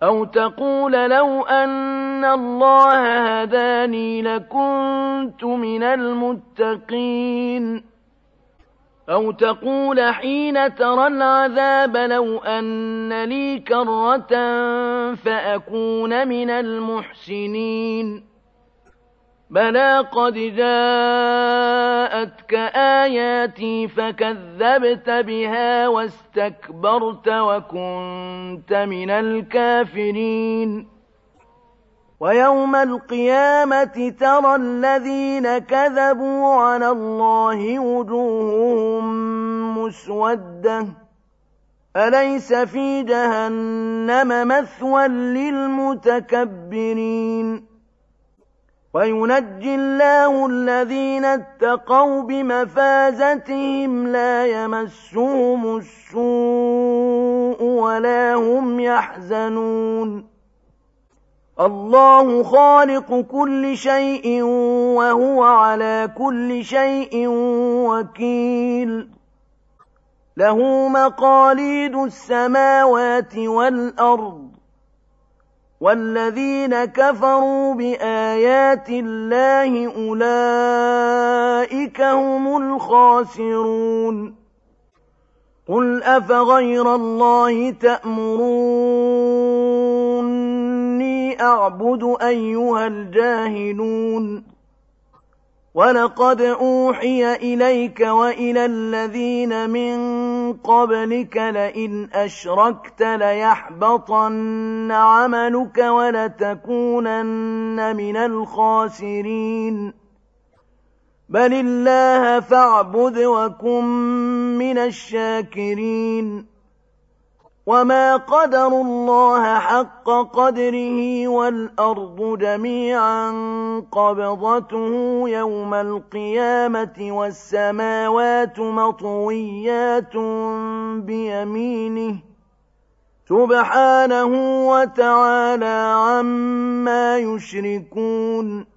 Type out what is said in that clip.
أو تقول لو أن الله هداني لكنت من المتقين أو تقول حين ترى العذاب لو أن لي كرة فأكون من المحسنين بلى قد جاءتك آياتي فكذبت بها واستكبرت وكنت من الكافرين ويوم القيامة ترى الذين كذبوا على الله وجوههم مسودة أليس في جهنم مثوى للمتكبرين وينجي الله الذين اتقوا بمفازتهم لا يمسهم السوء ولا هم يحزنون الله خالق كل شيء وهو على كل شيء وكيل له مقاليد السماوات والأرض والذين كفروا بآيات الله أولئك هم الخاسرون قل أفغير الله تأمروني أعبد أيها الجاهلون ولقد أوحي إليك وإلى الذين من قبلك لئن أشركت ليحبطن عملك ولتكونن من الخاسرين بل الله فاعبد وكن من الشاكرين وما قدروا الله حق قدره والأرض جميعا قبضته يوم القيامة والسماوات مطويات بيمينه سبحانه وتعالى عما يشركون